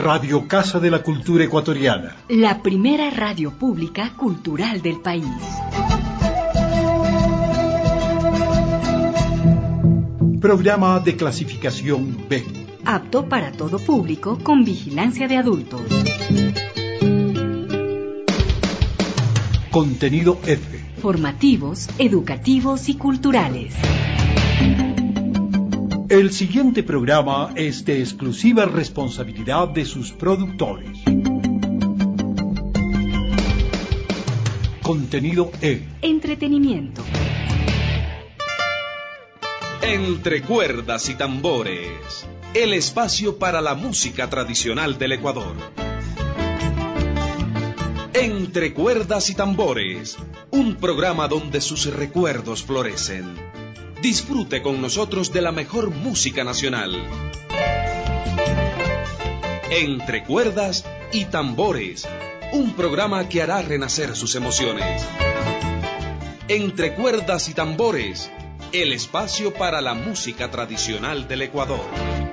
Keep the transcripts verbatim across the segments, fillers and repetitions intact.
Radio Casa de la Cultura Ecuatoriana. La primera radio pública cultural del país. Programa de clasificación B. Apto para todo público con vigilancia de adultos. Contenido F. Formativos, educativos y culturales. El siguiente programa es de exclusiva responsabilidad de sus productores. Contenido E. Entretenimiento. Entre cuerdas y tambores, el espacio para la música tradicional del Ecuador. Entre cuerdas y tambores, un programa donde sus recuerdos florecen. Disfrute con nosotros de la mejor música nacional. Entre cuerdas y tambores, un programa que hará renacer sus emociones. Entre cuerdas y tambores, el espacio para la música tradicional del Ecuador.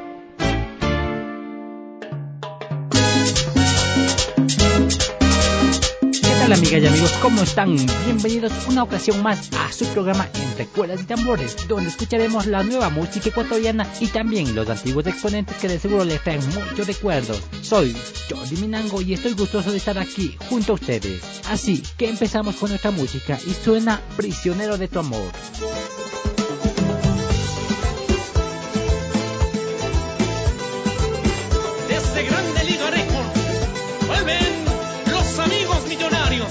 Hola amigas y amigos, ¿cómo están? Bienvenidos una ocasión más a su programa Entre Cuerdas y Tambores, donde escucharemos la nueva música ecuatoriana y también los antiguos exponentes que de seguro les traen muchos recuerdos. Soy Jordi Minango y estoy gustoso de estar aquí junto a ustedes. Así que empezamos con nuestra música y suena Prisionero de tu amor. Desde Grande Liga Records, vuelven los amigos millonarios.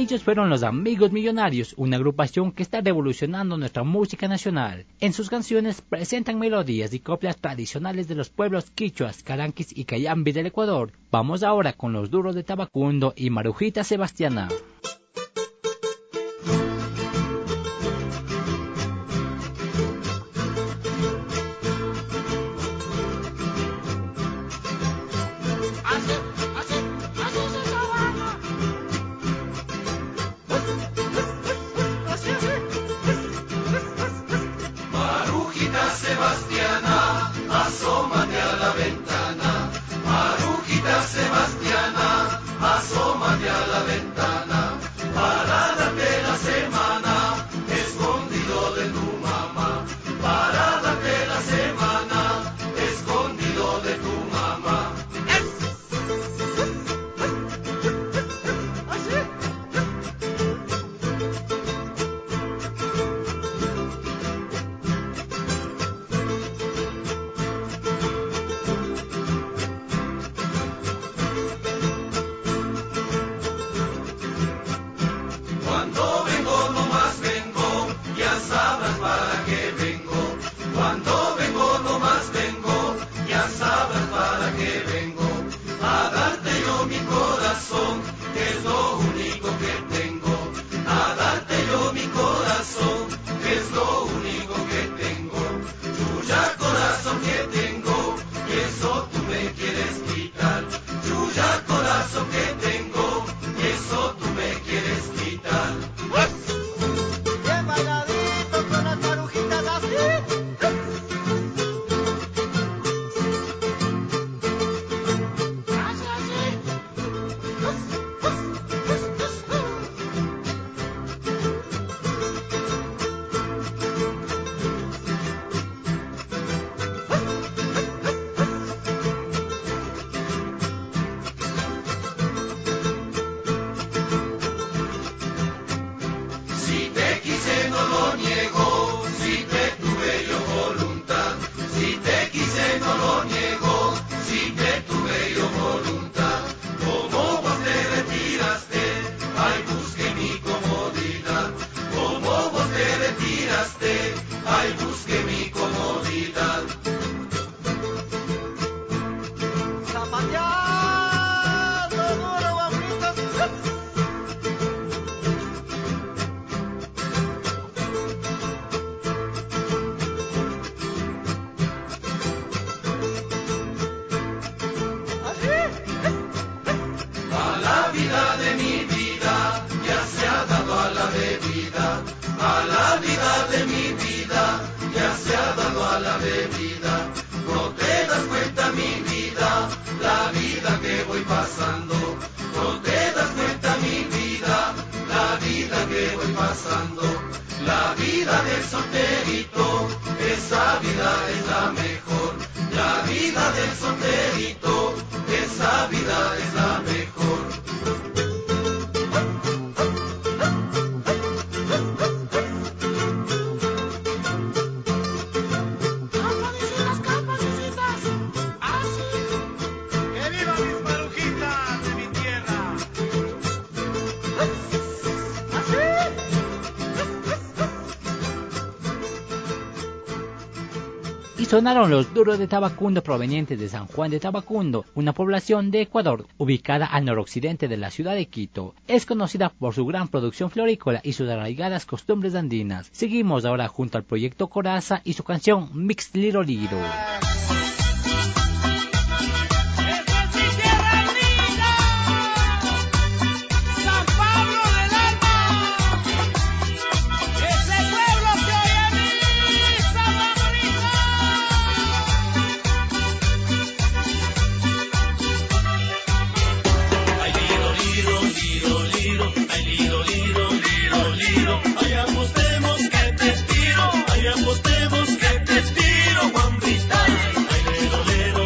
Ellos fueron los Amigos Millonarios, una agrupación que está revolucionando nuestra música nacional. En sus canciones presentan melodías y coplas tradicionales de los pueblos quichuas, caranquis y cayambis del Ecuador. Vamos ahora con Los Duros de Tabacundo y Marujita Sebastiana. Sonaron Los Duros de Tabacundo, provenientes de San Juan de Tabacundo, una población de Ecuador ubicada al noroccidente de la ciudad de Quito. Es conocida por su gran producción florícola y sus arraigadas costumbres andinas. Seguimos ahora junto al proyecto Coraza y su canción Mix Liro Liro. Ay, apostemos que te tiro, Juan Vital. Ay, lero, lero.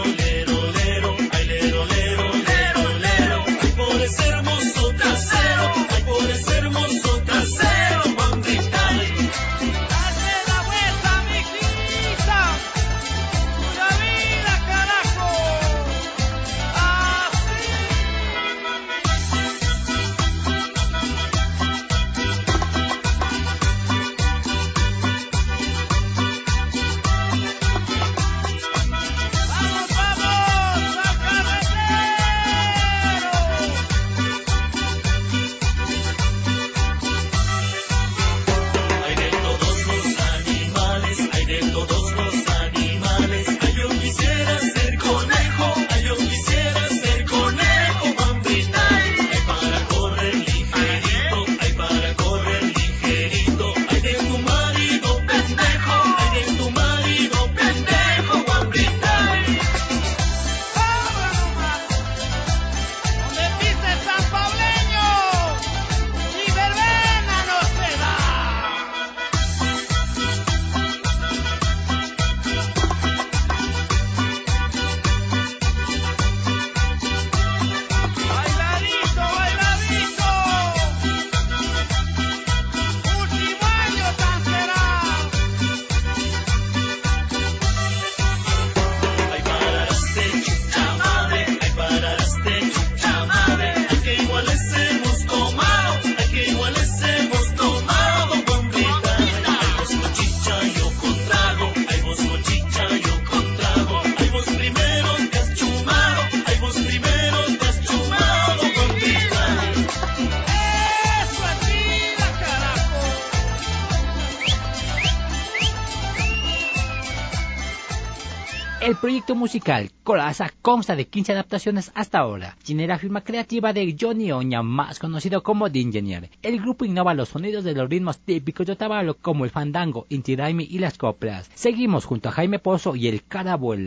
El proyecto musical Coraza consta de quince adaptaciones hasta ahora. Tiene la firma creativa de Johnny Oña, más conocido como The Engineer. El grupo innova los sonidos de los ritmos típicos de Otavalo, como el fandango, Inti Raymi y las coplas. Seguimos junto a Jaime Pozo y el Carabuela.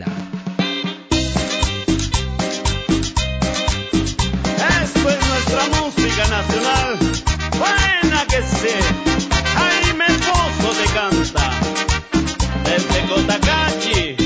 Esto es nuestra música nacional, buena que sé. Jaime Pozo te canta desde Cotacachi.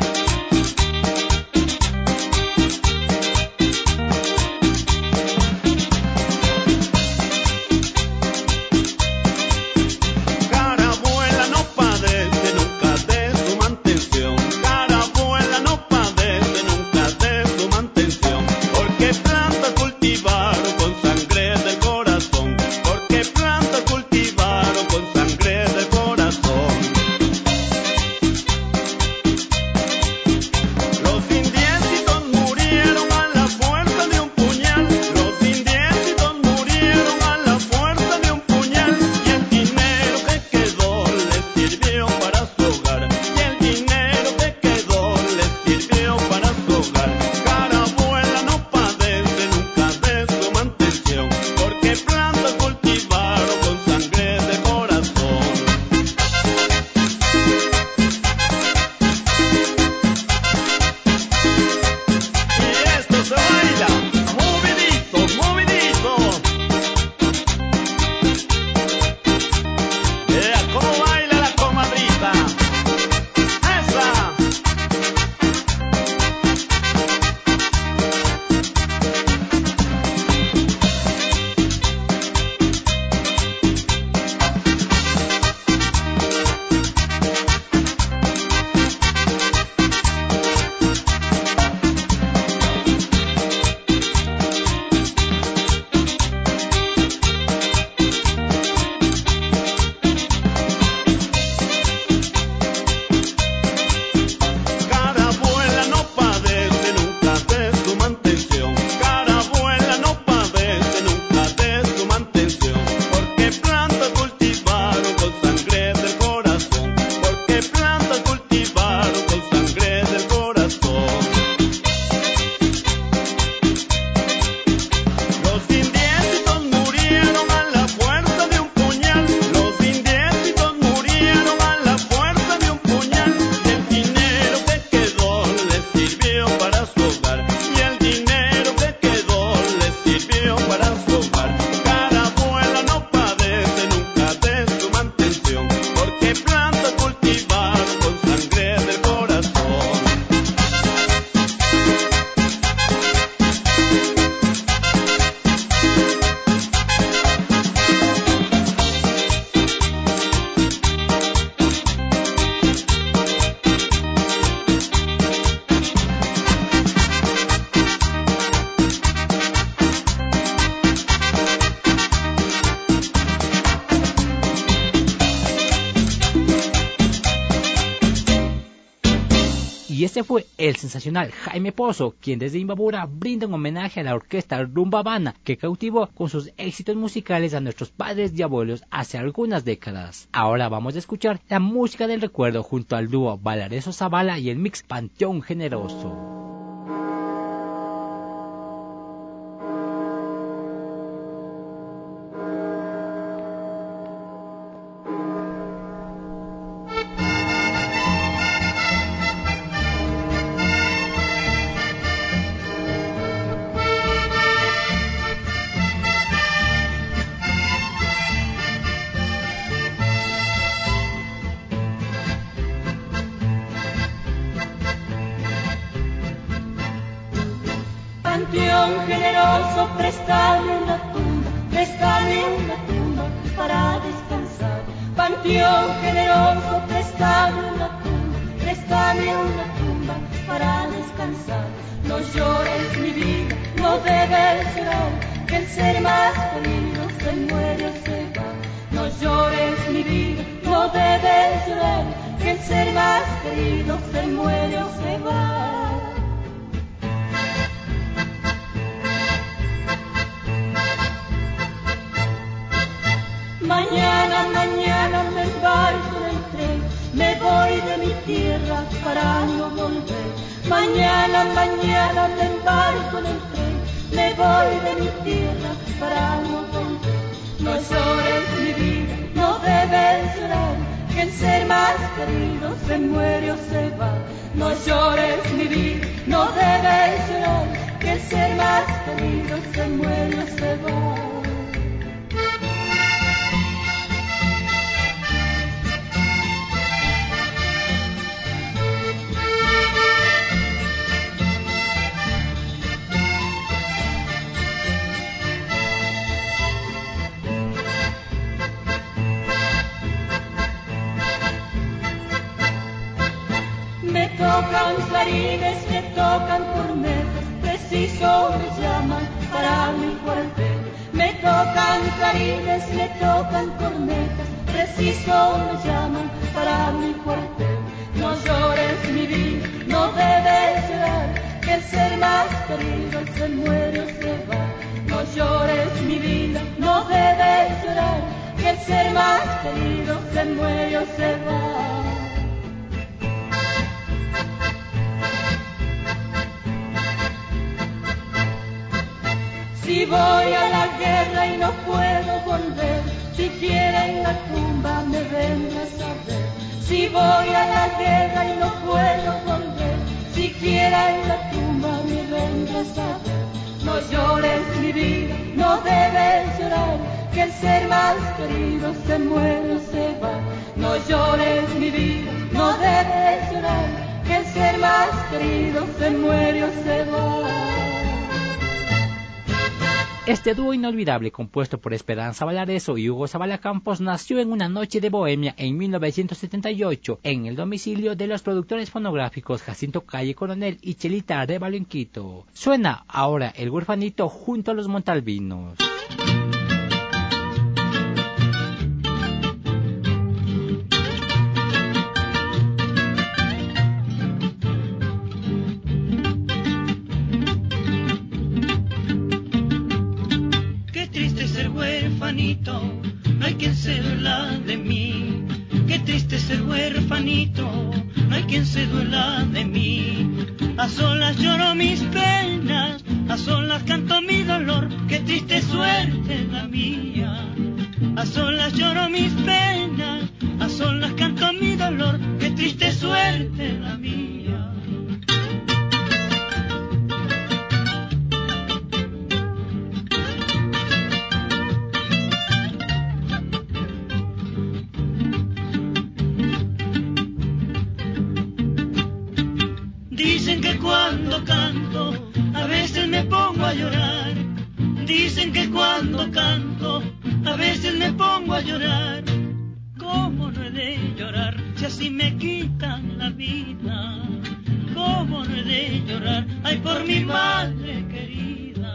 Y este fue el sensacional Jaime Pozo, quien desde Imbabura brinda un homenaje a la orquesta Rumba Habana, que cautivó con sus éxitos musicales a nuestros padres y abuelos hace algunas décadas. Ahora vamos a escuchar la música del recuerdo junto al dúo Valareso Zavala y el mix Panteón Generoso. Panteón generoso, préstame una tumba, préstame una tumba para descansar. Panteón generoso, préstame una tumba, préstame una tumba para descansar. No llores mi vida, no debes llorar, que el ser más querido se muere o se va. No llores mi vida, no debes llorar, que el ser más querido se muere o se va. Mañana, mañana me embarco del tren, me voy de mi tierra para no volver. Mañana, mañana me embarco en el tren, me voy de mi tierra para no volver. No llores mi vida, no debes llorar, que el ser más querido se muere o se va. No llores mi vida, no debes llorar, que el ser más querido se muere o se va. Me tocan clarines, me tocan cornetas, preciso me llaman para mi cuartel. Me tocan clarines, me tocan cornetas, preciso me llaman para mi cuartel. No llores mi vida, no debes llorar, que el ser más querido se muere o se va. No llores mi vida, no debes llorar, que el ser más querido se muere o se va. Si voy a la guerra y no puedo volver, siquiera en la tumba me vendrás a ver. Si voy a la guerra y no puedo volver, siquiera en la tumba me vendrás a ver. No llores mi vida, no debes llorar, que el ser más querido se muere o se va. No llores mi vida, no debes llorar, que el ser más querido se muere o se va. Este dúo inolvidable, compuesto por Esperanza Valareso y Hugo Zavala Campos, nació en una noche de bohemia en mil novecientos setenta y ocho en el domicilio de los productores fonográficos Jacinto Calle Coronel y Chelita Arévalo en Quito. Suena ahora El Huerfanito junto a los Montalvinos. No hay quien se duela de mí, qué triste es ser huérfanito, no hay quien se duela de mí. A solas lloro mis penas, a solas canto mi dolor, qué triste suerte la mía. A solas lloro mis penas, a solas canto mi dolor, qué triste suerte la mía. Dicen que cuando canto a veces me pongo a llorar. Dicen que cuando canto a veces me pongo a llorar. ¿Cómo no he de llorar si así me quitan la vida? ¿Cómo no he de llorar? Ay, por mi madre querida.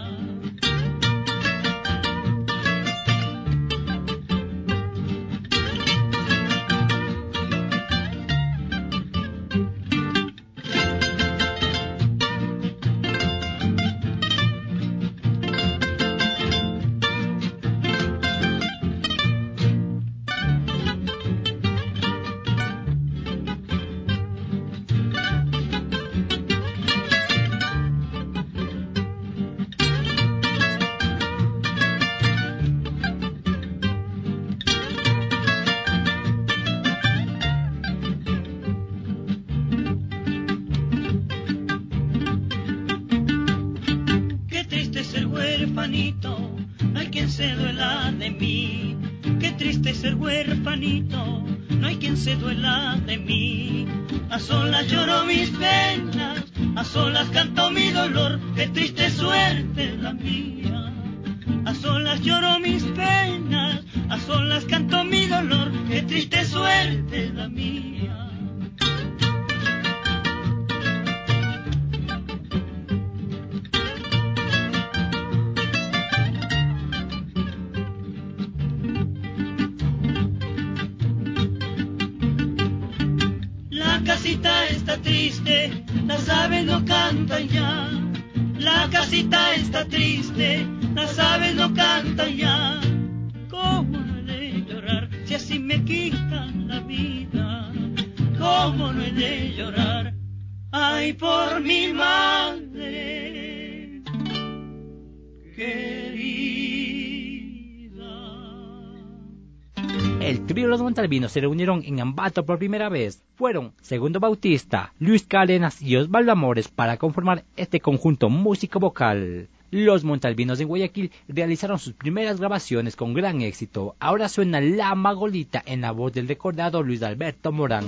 No hay quien se duela de mí, qué triste ser huérfanito, no hay quien se duela de mí. A solas lloro mis penas, a solas canto mi dolor, qué triste suerte la mía. A solas lloro mis penas, a solas canto mi dolor, qué triste suerte la mía. La casita está triste, las aves no cantan ya. La casita está triste, las aves no cantan ya. ¿Cómo no he de llorar si así me quitan la vida? ¿Cómo no he de llorar? ay por mi madre querida. El trío Los Montalvinos se reunieron en Ambato por primera vez. Fueron Segundo Bautista, Luis Cárdenas y Osvaldo Amores para conformar este conjunto músico-vocal. Los Montalvinos en Guayaquil realizaron sus primeras grabaciones con gran éxito. Ahora suena La Magolita en la voz del recordado Luis Alberto Morán.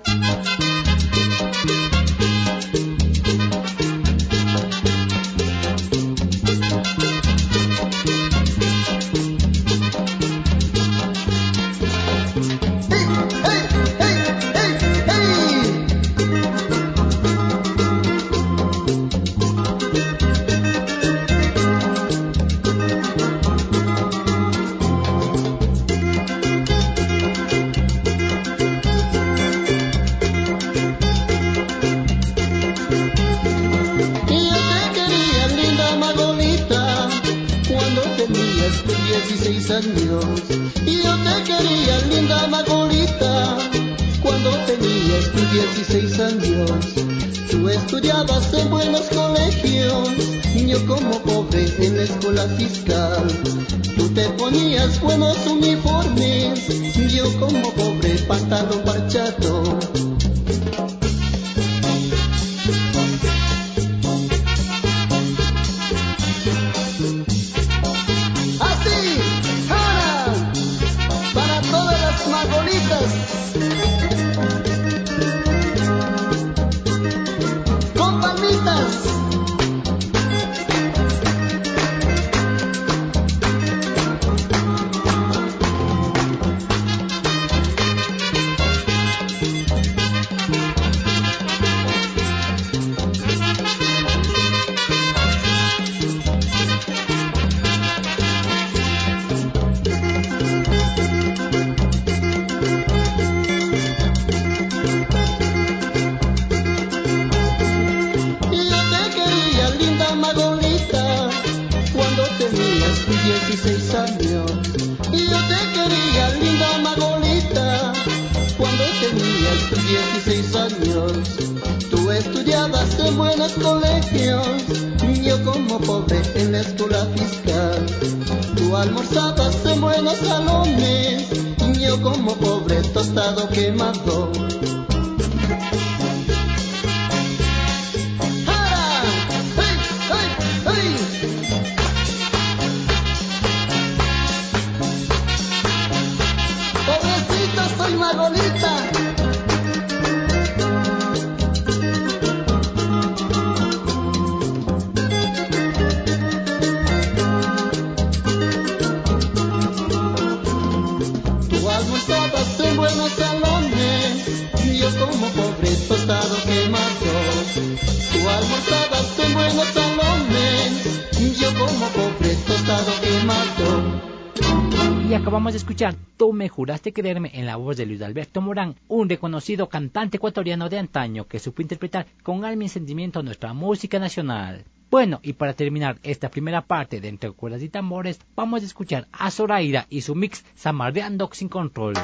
Acabamos de escuchar Tú me juraste quererme en la voz de Luis Alberto Morán, un reconocido cantante ecuatoriano de antaño que supo interpretar con alma y sentimiento nuestra música nacional. Bueno, y para terminar esta primera parte de Entre Cuerdas y Tambores, vamos a escuchar a Zoraida y su mix Zamarreando sin control.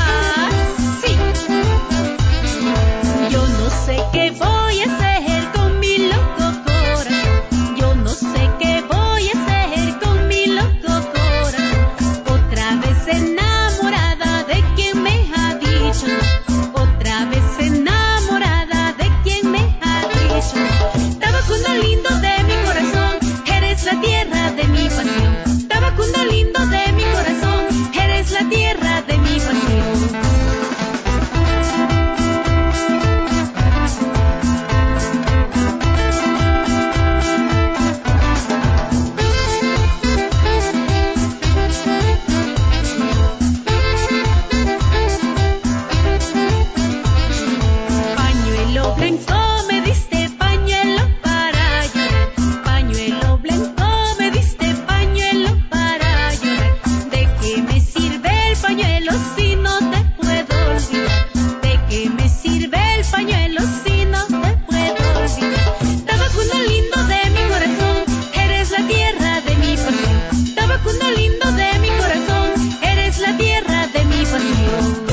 Yo no sé qué voy a hacer con pañuelo si no te puedo olvidar? ¿De qué me sirve el pañuelo si no te puedo olvidar? Tabacundo lindo de mi corazón, eres la tierra de mi pasión. Tabacundo lindo de mi corazón, eres la tierra de mi pasión.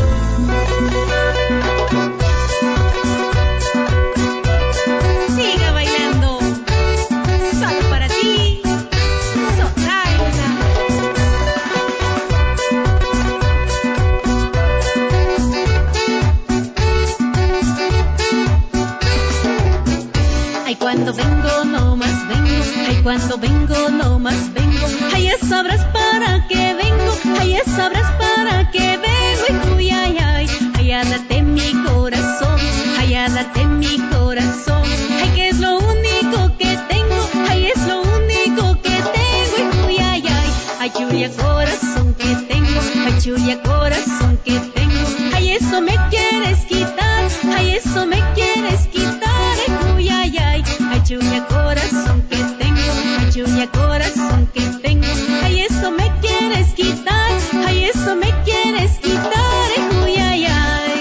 Siga bailando, solo para ti, Sotaina. Ay, cuando vengo no más vengo, ay, cuando vengo no más vengo, ay, ya sabrás para qué vengo, ay, ya sabrás para qué vengo, y ay, ay, ay, a darte mi corazón, ay, a darte mi corazón, ay, que es lo único que tengo, ay, es lo único que tengo, y ay, ay, ay, Julia, corazón que tengo, ay, Julia, corazón que tengo, ay, eso me quieres quitar, ay, eso me quieres quitar, y ay, ay, ay, Julia, corazón que tengo, ay, Julia, corazón que tengo, ay, eso me quieres quitar, ay, eso me quieres quitar, y ay, ay.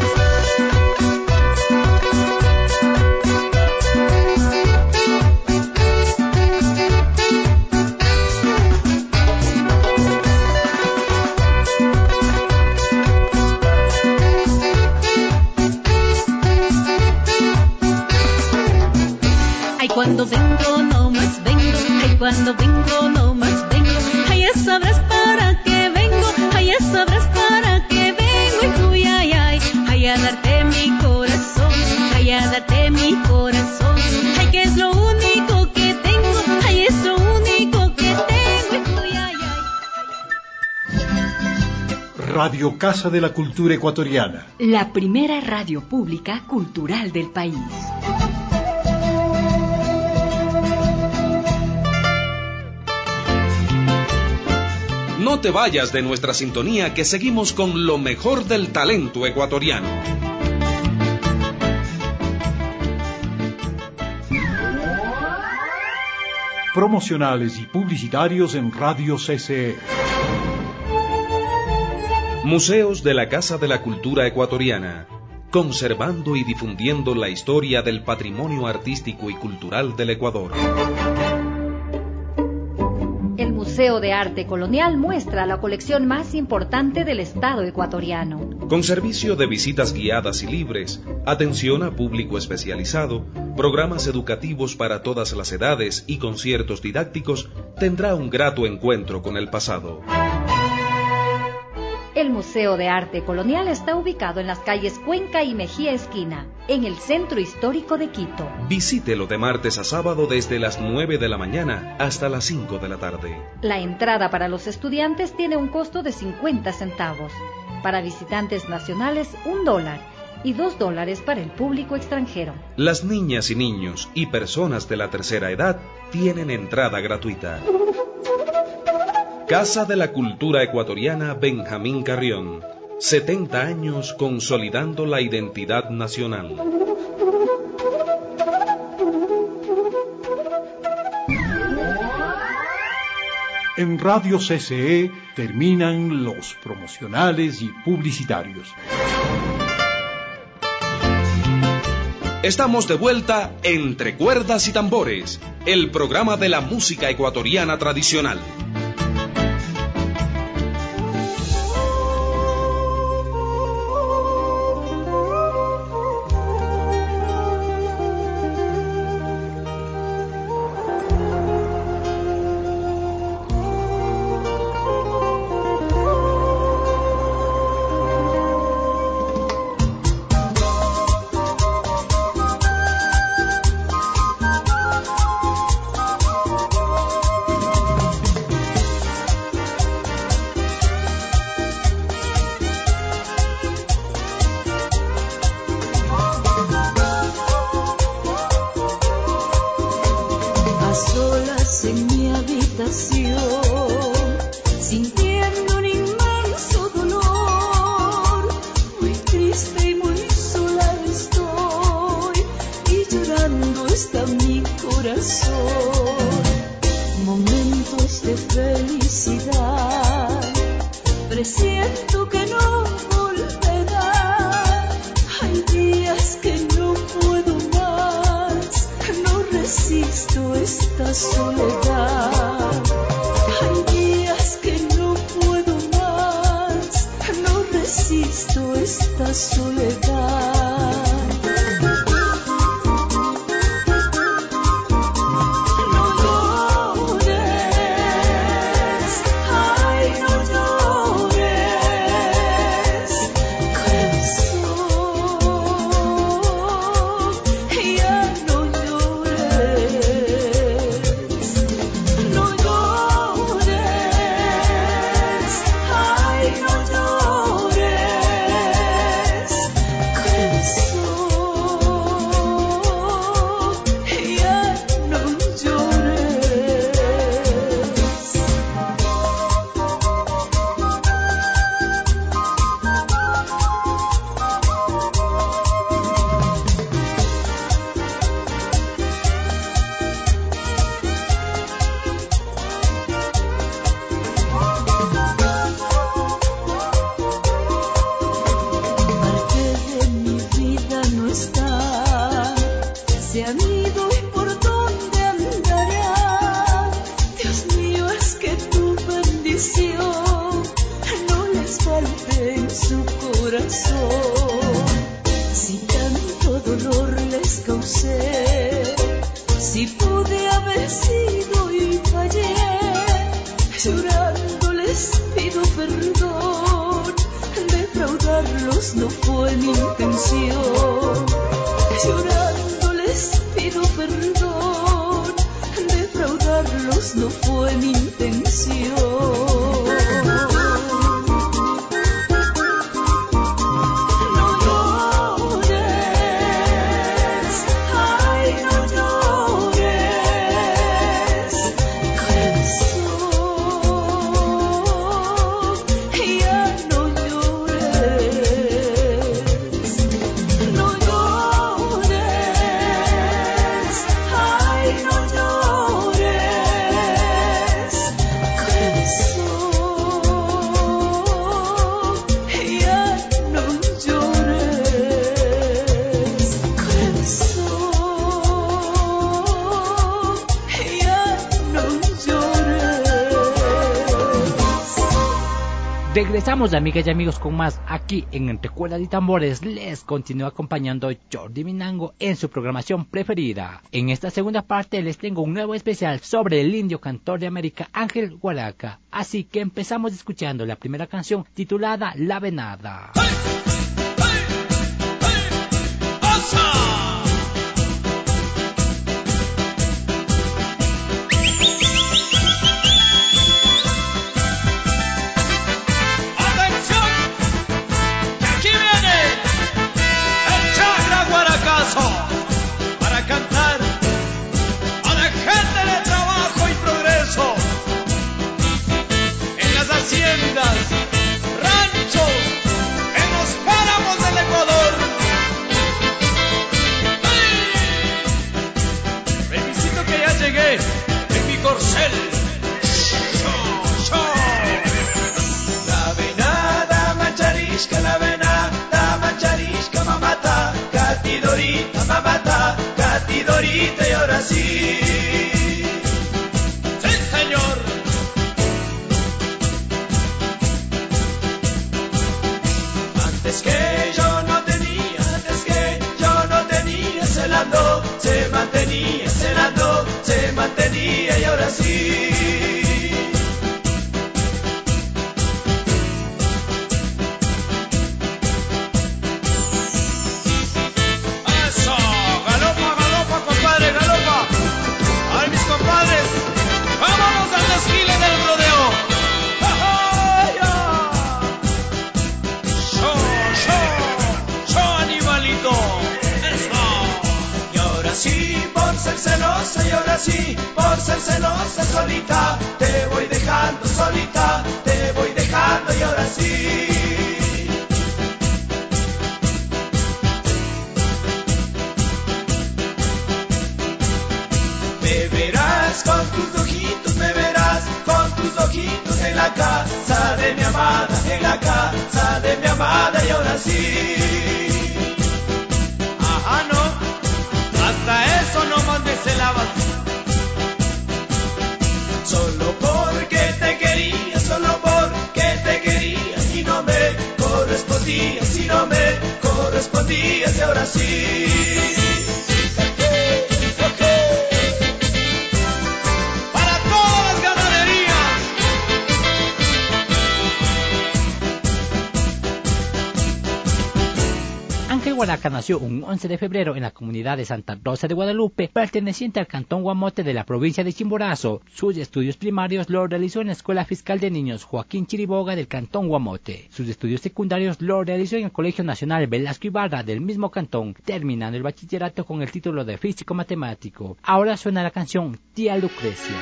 Ay, cuando vengo no más vengo, ay, cuando vengo no más vengo, ay, ya sabrás para qué vengo, ay, ya sabrás para qué vengo, y ay, ay, ay, a darte mi corazón, ay, a darte mi corazón, ay, que es lo único que tengo, ay, es lo único que tengo, y ay, ay. Radio Casa de la Cultura Ecuatoriana. La primera radio pública cultural del país. No te vayas de nuestra sintonía, que seguimos con lo mejor del talento ecuatoriano. Promocionales y publicitarios en Radio C C E. Museos de la Casa de la Cultura Ecuatoriana, conservando y difundiendo la historia del patrimonio artístico y cultural del Ecuador. El Museo de Arte Colonial muestra la colección más importante del Estado ecuatoriano. Con servicio de visitas guiadas y libres, atención a público especializado, programas educativos para todas las edades y conciertos didácticos, tendrá un grato encuentro con el pasado. El Museo de Arte Colonial está ubicado en las calles Cuenca y Mejía Esquina, en el centro histórico de Quito. Visítelo de martes a sábado desde las nueve de la mañana hasta las cinco de la tarde. La entrada para los estudiantes tiene un costo de cincuenta centavos. Para visitantes nacionales, un dólar. Y dos dólares para el público extranjero. Las niñas y niños y personas de la tercera edad tienen entrada gratuita. Casa de la Cultura Ecuatoriana Benjamín Carrión. setenta años consolidando la identidad nacional. En Radio C C E terminan los promocionales y publicitarios. Estamos de vuelta Entre Cuerdas y Tambores, el programa de la música ecuatoriana tradicional. siento que no volverá. Hay días que no puedo más, no resisto esta soledad. Hay días que no puedo más, no resisto esta soledad. Regresamos, amigas y amigos, con más aquí en Entre Cuerdas y Tambores. Les continúa acompañando Jordi Minango en su programación preferida. En esta segunda parte les tengo un nuevo especial sobre el indio cantor de América, Ángel Huaraca. Así que empezamos escuchando la primera canción titulada La Venada. ¡Hey! ¡Hey! ¡Hey! ¡Osa! Para cantar a la gente de trabajo y progreso en las haciendas, ranchos, en los páramos del Ecuador. ¡Ay! Revisito que ya llegué en mi corcel. ¡Show, show! La venada macharisca, la venada macharisca, mamata, catidorita, mamata, catidorita, y ahora sí. ¡Sí, señor! Antes que yo no tenía, antes que yo no tenía, celando, se mantenía, celando, se mantenía, y ahora sí. Celosa, y ahora sí, por ser celosa solita, te voy dejando solita, te voy dejando, y ahora sí. Me verás con tus ojitos, me verás con tus ojitos en la la casa de mi amada, en la casa de mi amada y ahora sí. Ajá, no, hasta eso nomás me celabas. Solo porque te quería, solo porque te quería y no me correspondías, y no me correspondías y ahora sí. Guanaca nació un once de febrero en la comunidad de Santa Rosa de Guadalupe, perteneciente al cantón Guamote de la provincia de Chimborazo. Sus estudios primarios los realizó en la Escuela Fiscal de Niños Joaquín Chiriboga del cantón Guamote. Sus estudios secundarios los realizó en el Colegio Nacional Velasco Ibarra del mismo cantón, terminando el bachillerato con el título de físico matemático. Ahora suena la canción Tía Lucrecia.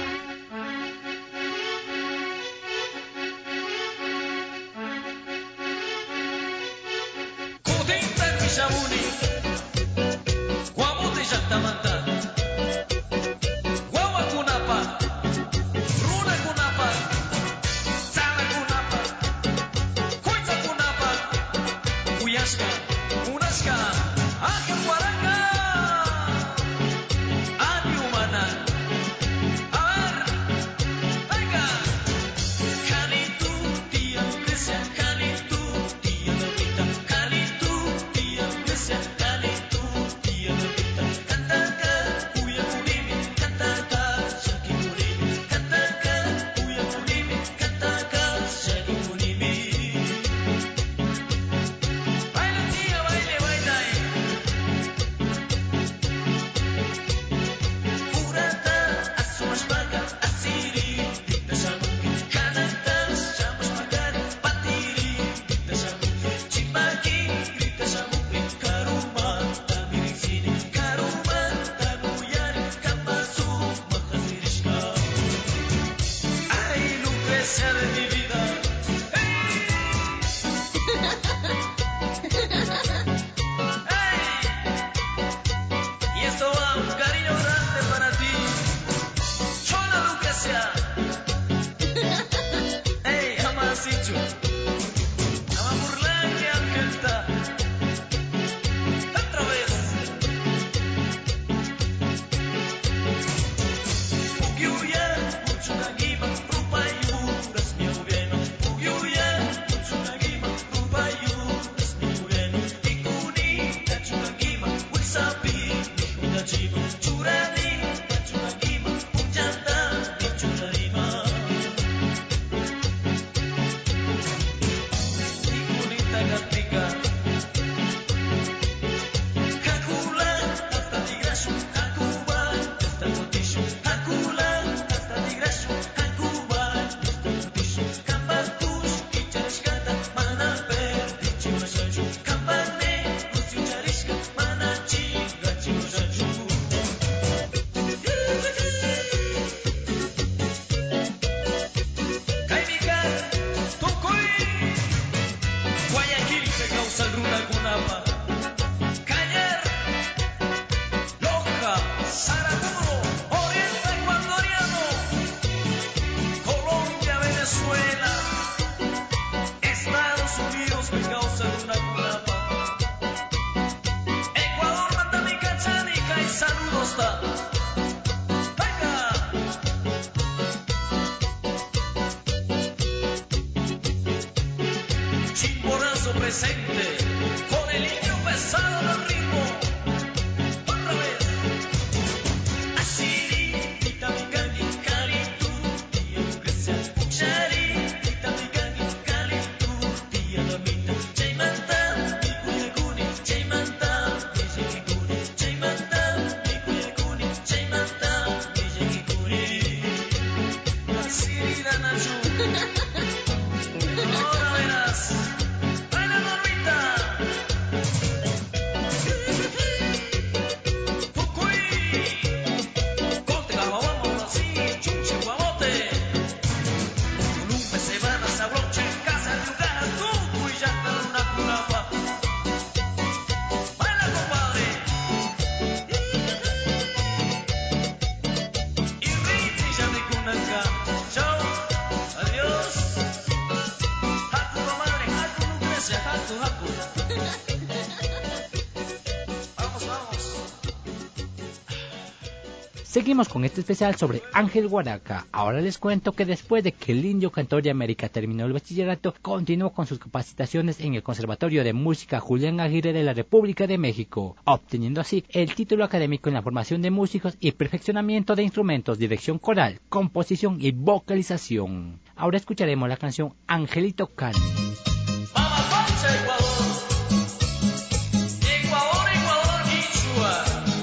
Shabuni, Guamote Yaktamanta, Guagua Kunapa, Runa Kunapa, Sala Kunapa, Coita Kunapa, Uyashka, Unashka, Ángel Guaranga, Ani Humana. A ver, venga, Cali tú, tía Lucrecia, Cali tú, tía Lolita, Cali tú. Cali tú, tía Lolita, canta acá, cuya curimi, canta acá, shaki curimi, canta acá, cuya curimi, canta acá, shaki curimi. Baila tía, baile, baila ahí. Urata, asumas maga, asiri, dita shamuki, kanata, shamas magari, patiri, dita shamuki, chimaki, grita shamuki. De mi vida, ¡hey! ¡Hey! Y esto va un cariño grande para ti, Chola Lucrecia. ¡Hey! Jamás dicho, ama burlar que Angelta. Otra vez. Ugiuya, mucho nagima, rupa y uras mi gobierno. Ugiuya, mucho nagima, rupa y uras mi gobierno. Ikuni, tachu nagima, wisapi, unachima. Churani, tachu nagima, unjanta, churarima. Ikuni tagatika. Kakula, hasta tigrashu, Hakuba, hasta notishu, Hakula, hasta tigrashu, Hakuba, hasta notishu, Kambatus, Icharishkata, Manaper, Ichimashaju, Kambane, Usiucharishka, Manachi, Gachimashaju. Kaimikan, Tukuy, Guayaquil, que causa el Runa Gunapa. Cañar, Loja, Saraguro, Oriente Ecuatoriano, Colombia, Venezuela, Estados Unidos, me causa una culapa. Ecuador, Matanica, Chanica y saludos ta. Venga. Chimborazo presente, con el niño pesado del ritmo. Otra vez. Asiri, tita mikangi, Cali tú, tía Lucrecia. Uchari, tita mikangi, Cali tú, tía Lolita. Chaymanta, mi kuyakuni, Chaymanta, mi yakikuni. Chaymanta, mi kuyakuni, Chaymanta, mi yakikuni. Asiri, Danachu. Ahora verás. Baila, Normita. ese jaco, jaco. Vamos, vamos. Seguimos con este especial sobre Ángel Guaraca. Ahora les cuento que después de que el indio cantor de América terminó el bachillerato, continuó con sus capacitaciones en el Conservatorio de Música Julián Aguirre de la República de México, obteniendo así el título académico en la formación de músicos y perfeccionamiento de instrumentos, dirección coral, composición y vocalización. Ahora escucharemos la canción Angelito Cani. Vamos, vamos, Ecuador. Ecuador, Ecuador, Quichua.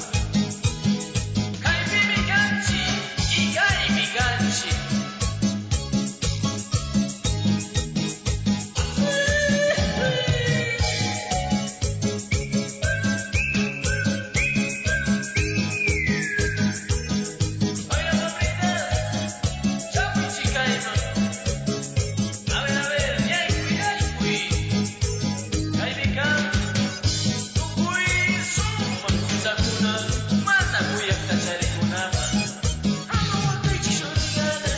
Caipimicanchi y Caimicanchi. Oiga, mamita, chapuchicaima. A ver, a ver, yaiqui, yaiqui. Caimican, tucuy, suma, kusakuna, mana kuyak tacharikunaqa. Ama wakaychishunigana.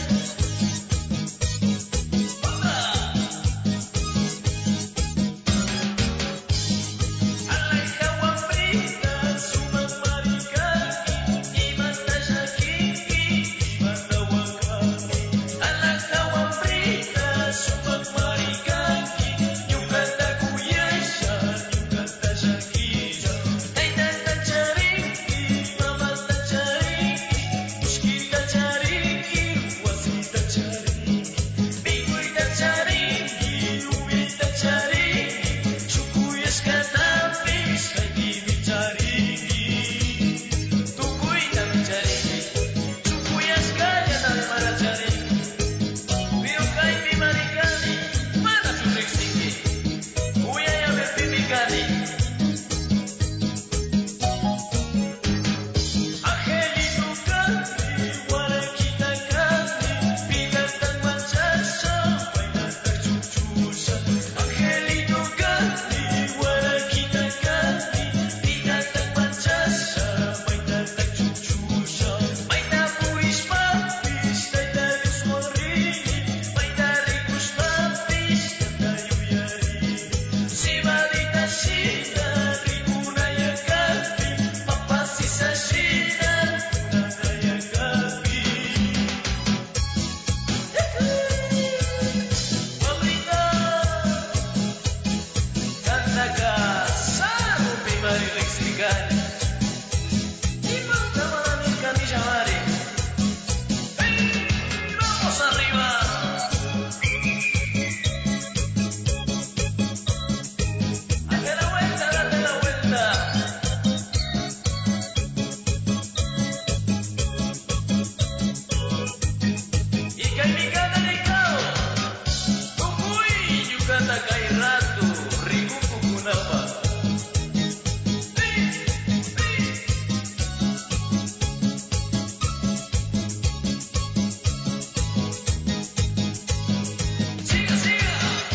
Hola. Alaika wambrita, suma maricaki, imanta shakiki, imanta wakaki. Alaika wambrita, suma maricaki, ñuqata kuyasha, ñuqata shakisha. Taytata charinki, mamata charinki, mushkita charinki, wasita charinki. Mikuyta charinki, ubita charinki, shukuyashkatapish haypimi charinki. Tukuytami charinki, shukuyashkallatami mana charinki. Pero kaypi marikani, mana riqsinki. Uyayami pimikani. Angelito Cani, Guaraquita Cani, Pinatan Manchasha, Painatan Chuchusha. Angelito Cani, Guaraquita Cani, Pinatan Manchasha, Painatan Chuchusha. Paita Puish Papish, Taita Dios Morrini, Paita Ricus Papish, Taita Yuyari. Sibadita Shina, Ricuna Yakapi, Papasisa Shina, Ricuna Yakapi. Mamita, canta casado, primari lexicani. Y manda mi camilla mare. Vamos arriba. Date la vuelta, date la vuelta. Y Caimicana Nicao, Tucuy, Yucata Cairatu, Ricucu Cunapa. Siga, siga.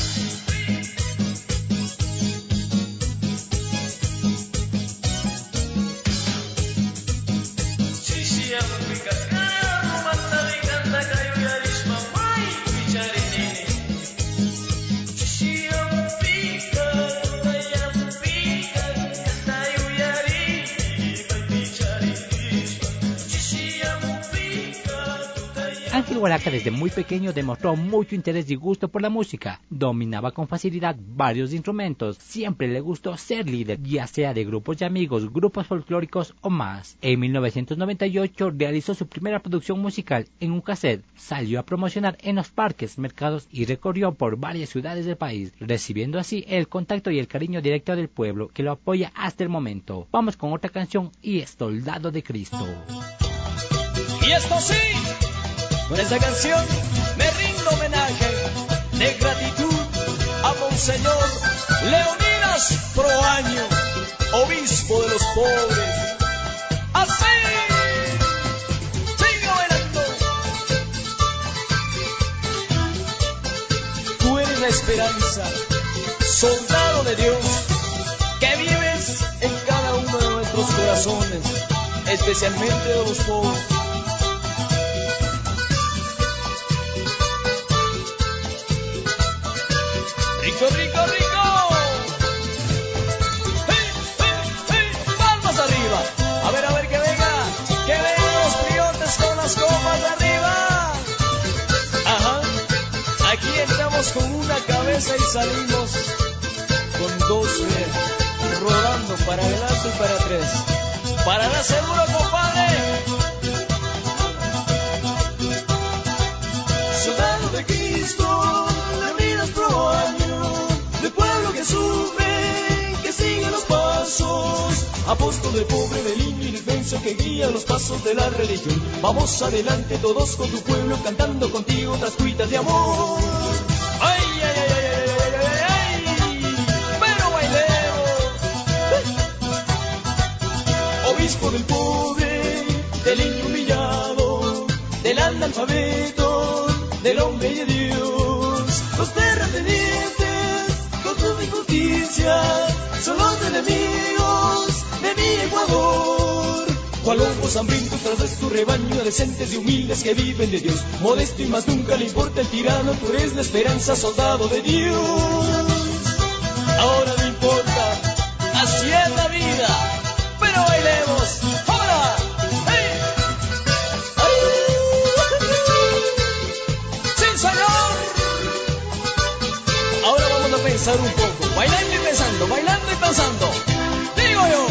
Chichiamu Picascara, Rumata Vicanta Cayuyarisma, May Picharinini. Chichiamu Pica, Tutayamu Pica, Cantayuyarini, May Picharinisma. Chichiamu Pica, Tutayamu. Ángel Guaraca desde muy pequeño demostró mucho interés y gusto por la música. Dominaba con facilidad varios instrumentos. Siempre le gustó ser líder, ya sea de grupos de amigos, grupos folclóricos o más. En mil novecientos noventa y ocho realizó su primera producción musical en un cassette. Salió a promocionar en los parques, mercados y recorrió por varias ciudades del país, recibiendo así el contacto y el cariño directo del pueblo que lo apoya hasta el momento. Vamos con otra canción y es Soldado de Cristo. Y esto sí, con esta canción me rindo homenaje de gratitud a Monseñor Leonidas Proaño, obispo de los pobres. Así, sigo bailando. Tú eres la esperanza, soldado de Dios, que vives en cada uno de nuestros corazones, especialmente de los pobres. Rico, rico, rico. salimos con doce, rodando para adelante y para atrás. Para la segura, compadre. Soldado de Cristo, reunidos pro año, de pueblo que sufre, que sigue los pasos. Apóstol de pobre, del niño indefenso que guía los pasos de la religión. Vamos adelante todos con tu pueblo, cantando contigo otras cuitas de amor. Ay, ay, ay, ay, ay, ay, ay, ay, pero bailemos. Obispo del pobre, del niño humillado, del analfabeto, del hombre y de Dios. Los terratenientes, con tu injusticia, son los enemigos de mi Ecuador. Cual lobos hambrientos tras de su rebaño, decentes y humildes que viven de Dios. Modesto y más nunca le importa el tirano, tú eres la esperanza, soldado de Dios. Ahora no importa, así es la vida, pero bailemos, ahora, hey. ¡Sí, señor! Ahora vamos a pensar un poco, bailando y pensando, bailando y pensando. Digo yo,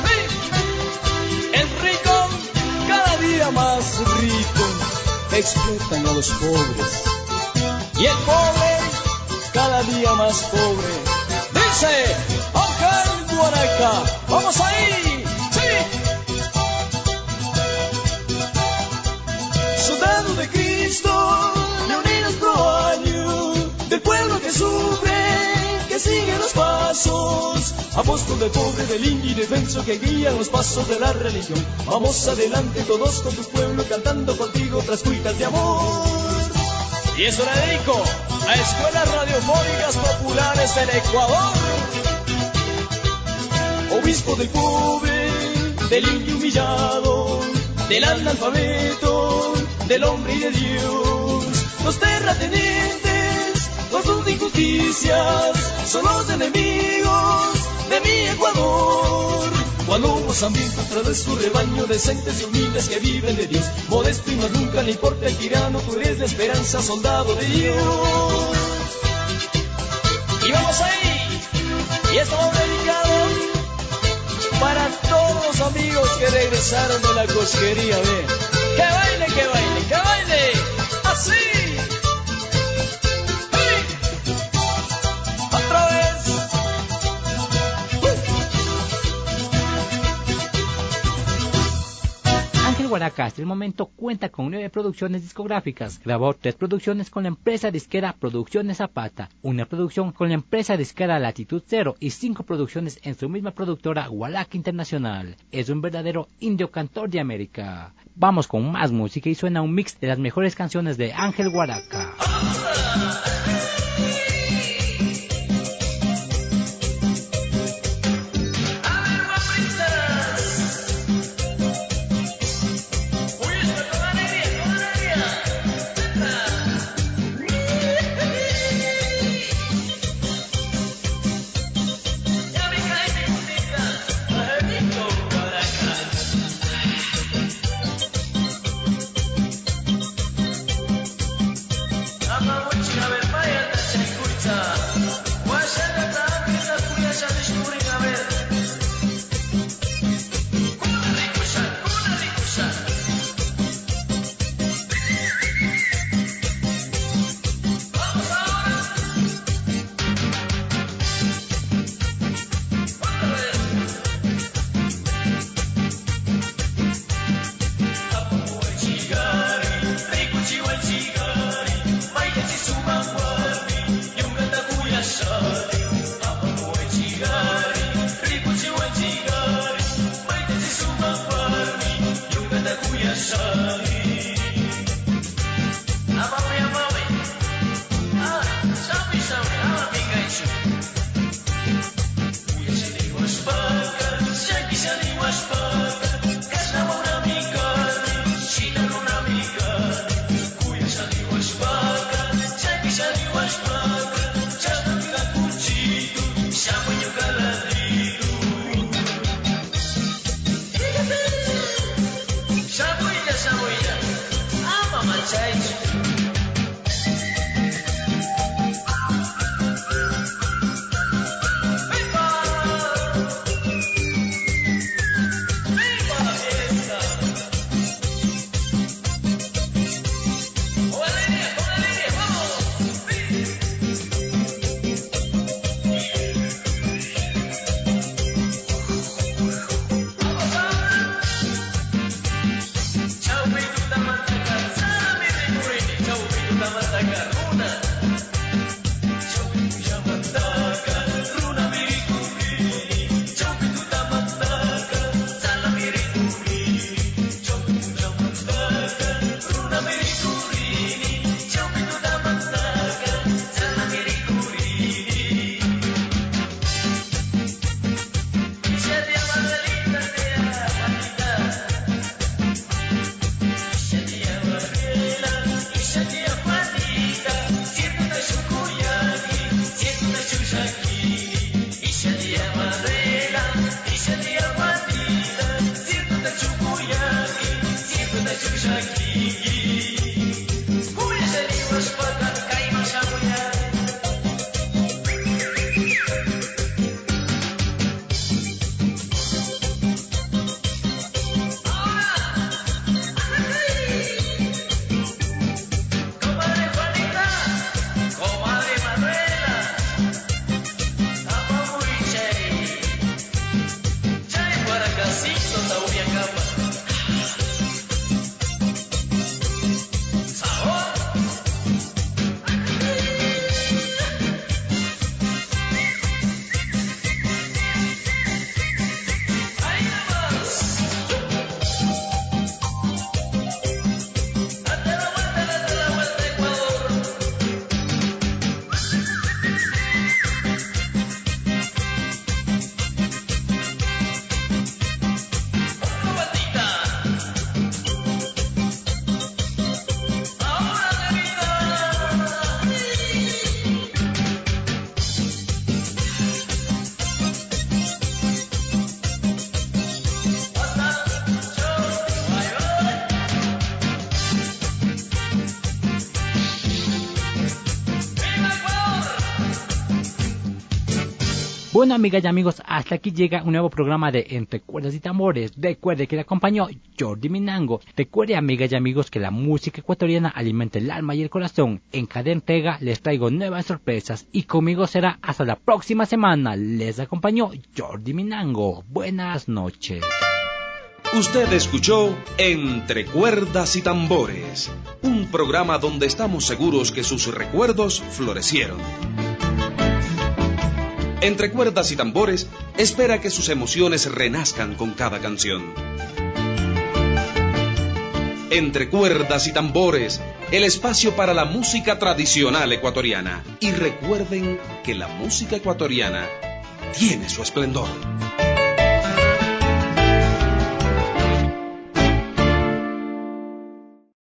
el rico cada día más rico, explotan a los pobres. Y el pobre cada día más pobre. Dice Ángel Guaraca, vamos ahí, sí. Soldado de Cristo, reunidos pro año, del pueblo que sufre, que sigue los pasos. Apóstol del pobre, del indio indefenso que guía los pasos de la religión. Vamos adelante todos con tu pueblo, cantando contigo otras cuitas de amor. Y eso le dedico a escuelas radiofónicas populares del Ecuador. Obispo del pobre, del indio humillado, del analfabeto, del hombre y de Dios. Los terratenientes, con sus injusticias, son los enemigos de mi Ecuador. Cuando los hambrientos tras de su rebaño, decentes y humildes que viven de Dios. Modesto y más nunca le importa el tirano, tú eres la esperanza, soldado de Dios. Y vamos ahí, y estamos dedicados para todos los amigos que regresaron de la cosquería, ve. Que baile, que baile, que baile, así. Guaraca hasta el momento cuenta con nueve producciones discográficas. Grabó tres producciones con la empresa disquera Producciones Zapata, una producción con la empresa disquera Latitud Cero y cinco producciones en su misma productora Guaraca Internacional. Es un verdadero indio cantor de América. Vamos con más música y suena un mix de las mejores canciones de Ángel Guaraca. A ver, Bueno, amigas y amigos, hasta aquí llega un nuevo programa de Entre Cuerdas y Tambores. Recuerde que le acompañó Jordi Minango. Recuerde, amigas y amigos, que la música ecuatoriana alimenta el alma y el corazón. En cada entrega les traigo nuevas sorpresas y conmigo será hasta la próxima semana. Les acompañó Jordi Minango. Buenas noches. Usted escuchó Entre Cuerdas y Tambores, un programa donde estamos seguros que sus recuerdos florecieron. Entre Cuerdas y Tambores espera que sus emociones renazcan con cada canción. Entre Cuerdas y Tambores, el espacio para la música tradicional ecuatoriana. Y recuerden que la música ecuatoriana tiene su esplendor.